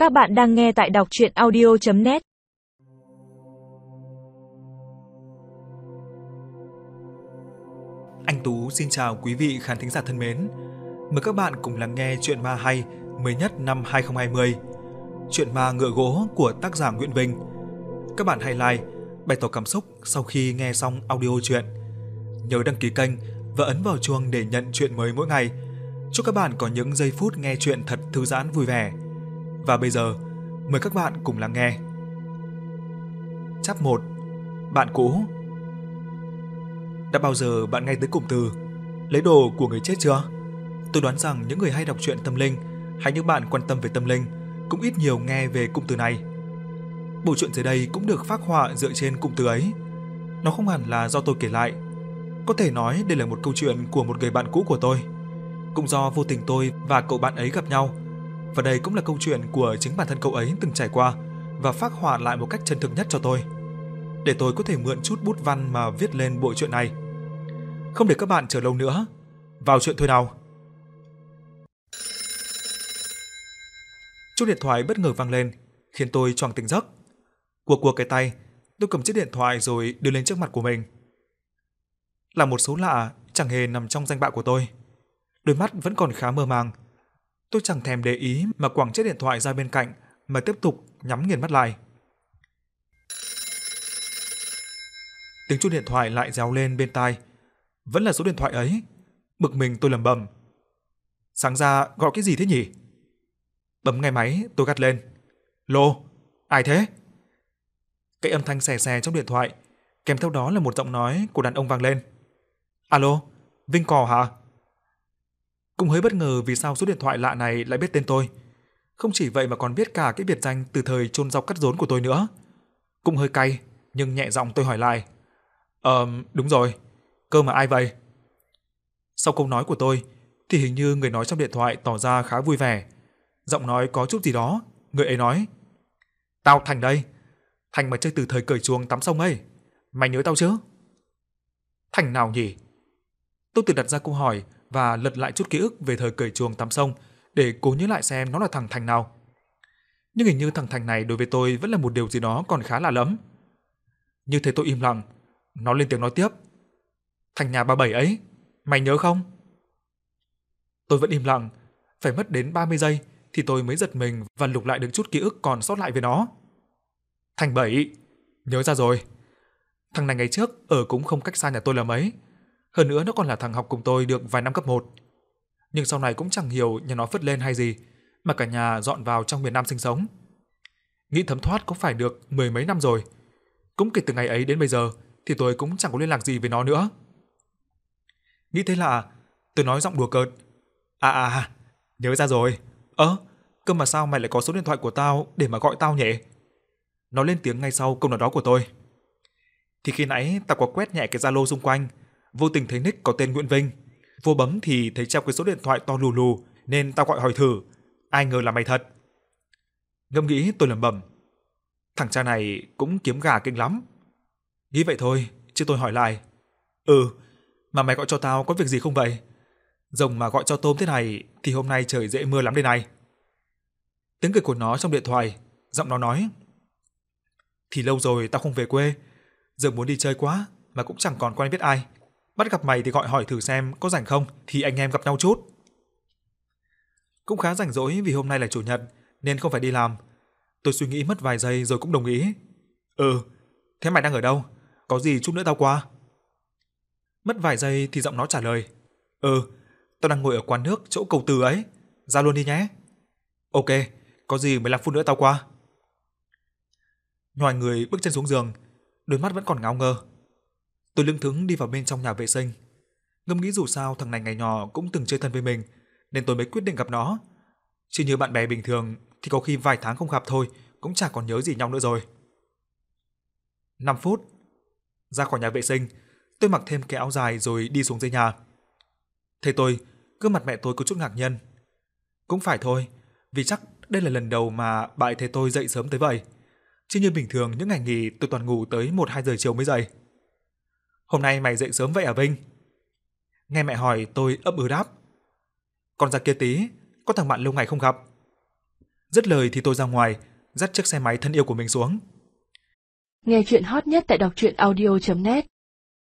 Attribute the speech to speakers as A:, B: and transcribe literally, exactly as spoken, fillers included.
A: Các bạn đang nghe tại đọc truyện audio chấm net.
B: Anh Tú xin chào quý vị khán thính giả thân mến. Mời các bạn cùng lắng nghe truyện ma hay mới nhất năm hai không hai không. Truyện ma Ngựa Gỗ của tác giả Nguyễn Vinh. Các bạn hãy like, bày tỏ cảm xúc sau khi nghe xong audio truyện. Nhớ đăng ký kênh và ấn vào chuông để nhận truyện mới mỗi ngày. Chúc các bạn có những giây phút nghe truyện thật thư giãn vui vẻ. Và bây giờ, mời các bạn cùng lắng nghe. Chap một. Bạn cũ. Đã bao giờ bạn nghe tới cụm từ lấy đồ của người chết chưa? Tôi đoán rằng những người hay đọc truyện tâm linh hay những bạn quan tâm về tâm linh cũng ít nhiều nghe về cụm từ này. Bộ truyện dưới đây cũng được phác họa dựa trên cụm từ ấy. Nó không hẳn là do tôi kể lại. Có thể nói đây là một câu chuyện của một người bạn cũ của tôi. Cũng do vô tình tôi và cậu bạn ấy gặp nhau. Và đây cũng là câu chuyện của chính bản thân cậu ấy từng trải qua và phác họa lại một cách chân thực nhất cho tôi, để tôi có thể mượn chút bút văn mà viết lên bộ truyện này. Không để các bạn chờ lâu nữa, vào chuyện thôi nào. Chuông điện thoại bất ngờ vang lên, khiến tôi choàng tỉnh giấc. Quơ quơ cái tay, tôi cầm chiếc điện thoại rồi đưa lên trước mặt của mình. Là một số lạ chẳng hề nằm trong danh bạ của tôi. Đôi mắt vẫn còn khá mơ màng. Tôi chẳng thèm để ý mà quẳng chiếc điện thoại ra bên cạnh mà tiếp tục nhắm nghiền mắt lại. Tiếng chuông điện thoại lại réo lên bên tai. Vẫn là số điện thoại ấy. Bực mình tôi lẩm bẩm. Sáng ra gọi cái gì thế nhỉ? Bấm nghe máy, tôi gắt lên. Lô, ai thế? Cái âm thanh xè xè trong điện thoại, kèm theo đó là một giọng nói của đàn ông vang lên. Alo, Vinh Cò hả? Cũng hơi bất ngờ vì sao số điện thoại lạ này lại biết tên tôi. Không chỉ vậy mà còn biết cả cái biệt danh từ thời chôn rau cắt rốn của tôi nữa. Cũng hơi cay, nhưng nhẹ giọng tôi hỏi lại. Ờ, đúng rồi, cơ mà ai vậy? Sau câu nói của tôi, thì hình như người nói trong điện thoại tỏ ra khá vui vẻ. Giọng nói có chút gì đó, người ấy nói. Tao Thành đây, Thành mà chơi từ thời cởi chuồng tắm sông ấy. Mày nhớ tao chứ? Thành nào nhỉ? Tôi tự đặt ra câu hỏi và lật lại chút ký ức về thời cởi chuồng tắm sông để cố nhớ lại xem nó là thằng Thành nào. Nhưng hình như thằng Thành này đối với tôi vẫn là một điều gì đó còn khá lạ lẫm. Như thế tôi im lặng, nó lên tiếng nói tiếp. Thành nhà bà Bảy ấy, mày nhớ không? Tôi vẫn im lặng, phải mất đến ba mươi giây thì tôi mới giật mình và lục lại được chút ký ức còn sót lại về nó. Thành Bảy, nhớ ra rồi. Thằng này ngày trước ở cũng không cách xa nhà tôi là mấy. Hơn nữa nó còn là thằng học cùng tôi được vài năm cấp một. Nhưng sau này cũng chẳng hiểu nhà nó phất lên hay gì, mà cả nhà dọn vào trong miền Nam sinh sống. Nghĩ thấm thoát cũng phải được mười mấy năm rồi. Cũng kể từ ngày ấy đến bây giờ thì tôi cũng chẳng có liên lạc gì với nó nữa. Nghĩ thế là tôi nói giọng đùa cợt. À à, nhớ ra rồi. Ơ, cơ mà sao mày lại có số điện thoại của tao để mà gọi tao nhỉ? Nó lên tiếng ngay sau câu nói đó của tôi. Thì khi nãy tao có quét nhẹ cái Zalo xung quanh, vô tình thấy nick có tên Nguyễn Vinh. Vô bấm thì thấy treo cái số điện thoại to lù lù nên tao gọi hỏi thử. Ai ngờ là mày thật. Ngẫm nghĩ tôi lẩm bẩm. Thằng cha này cũng kiếm gà kinh lắm. Nghĩ vậy thôi, chứ tôi hỏi lại. Ừ, mà mày gọi cho tao có việc gì không vậy? Rồng mà gọi cho tôm thế này thì hôm nay trời dễ mưa lắm đây này. Tiếng cười của nó trong điện thoại, giọng nó nói. Thì lâu rồi tao không về quê, giờ muốn đi chơi quá mà cũng chẳng còn quen biết ai. Bắt gặp mày thì gọi hỏi thử xem có rảnh không thì anh em gặp nhau chút. Cũng khá rảnh rỗi vì hôm nay là chủ nhật nên không phải đi làm. Tôi suy nghĩ mất vài giây rồi cũng đồng ý. Ừ, thế mày đang ở đâu? Có gì chút nữa tao qua. Mất vài giây thì giọng nó trả lời. Ừ, tao đang ngồi ở quán nước chỗ cầu Từ ấy. Ra luôn đi nhé. Ok, có gì mười lăm phút nữa tao qua. Nhoài người bước chân xuống giường, đôi mắt vẫn còn ngáo ngơ. Tôi lững thững đi vào bên trong nhà vệ sinh. Ngẫm nghĩ dù sao thằng này ngày nhỏ cũng từng chơi thân với mình, nên tôi mới quyết định gặp nó. Chứ như bạn bè bình thường thì có khi vài tháng không gặp thôi cũng chả còn nhớ gì nhau nữa rồi. năm phút. Ra khỏi nhà vệ sinh, tôi mặc thêm cái áo dài rồi đi xuống dưới nhà. Thấy tôi, gương mặt mẹ tôi có chút ngạc nhiên. Cũng phải thôi, vì chắc đây là lần đầu mà bà ấy thấy tôi dậy sớm tới vậy. Chứ như bình thường những ngày nghỉ tôi toàn ngủ tới một hai giờ chiều mới dậy. Hôm nay mày dậy sớm vậy à Vinh? Nghe mẹ hỏi tôi ấp ừ đáp. Con ra kia tí, có thằng bạn lâu ngày không gặp. Dứt lời thì tôi ra ngoài, dắt chiếc xe máy thân yêu của mình xuống.
C: Nghe chuyện hot nhất tại đọc truyện audio chấm net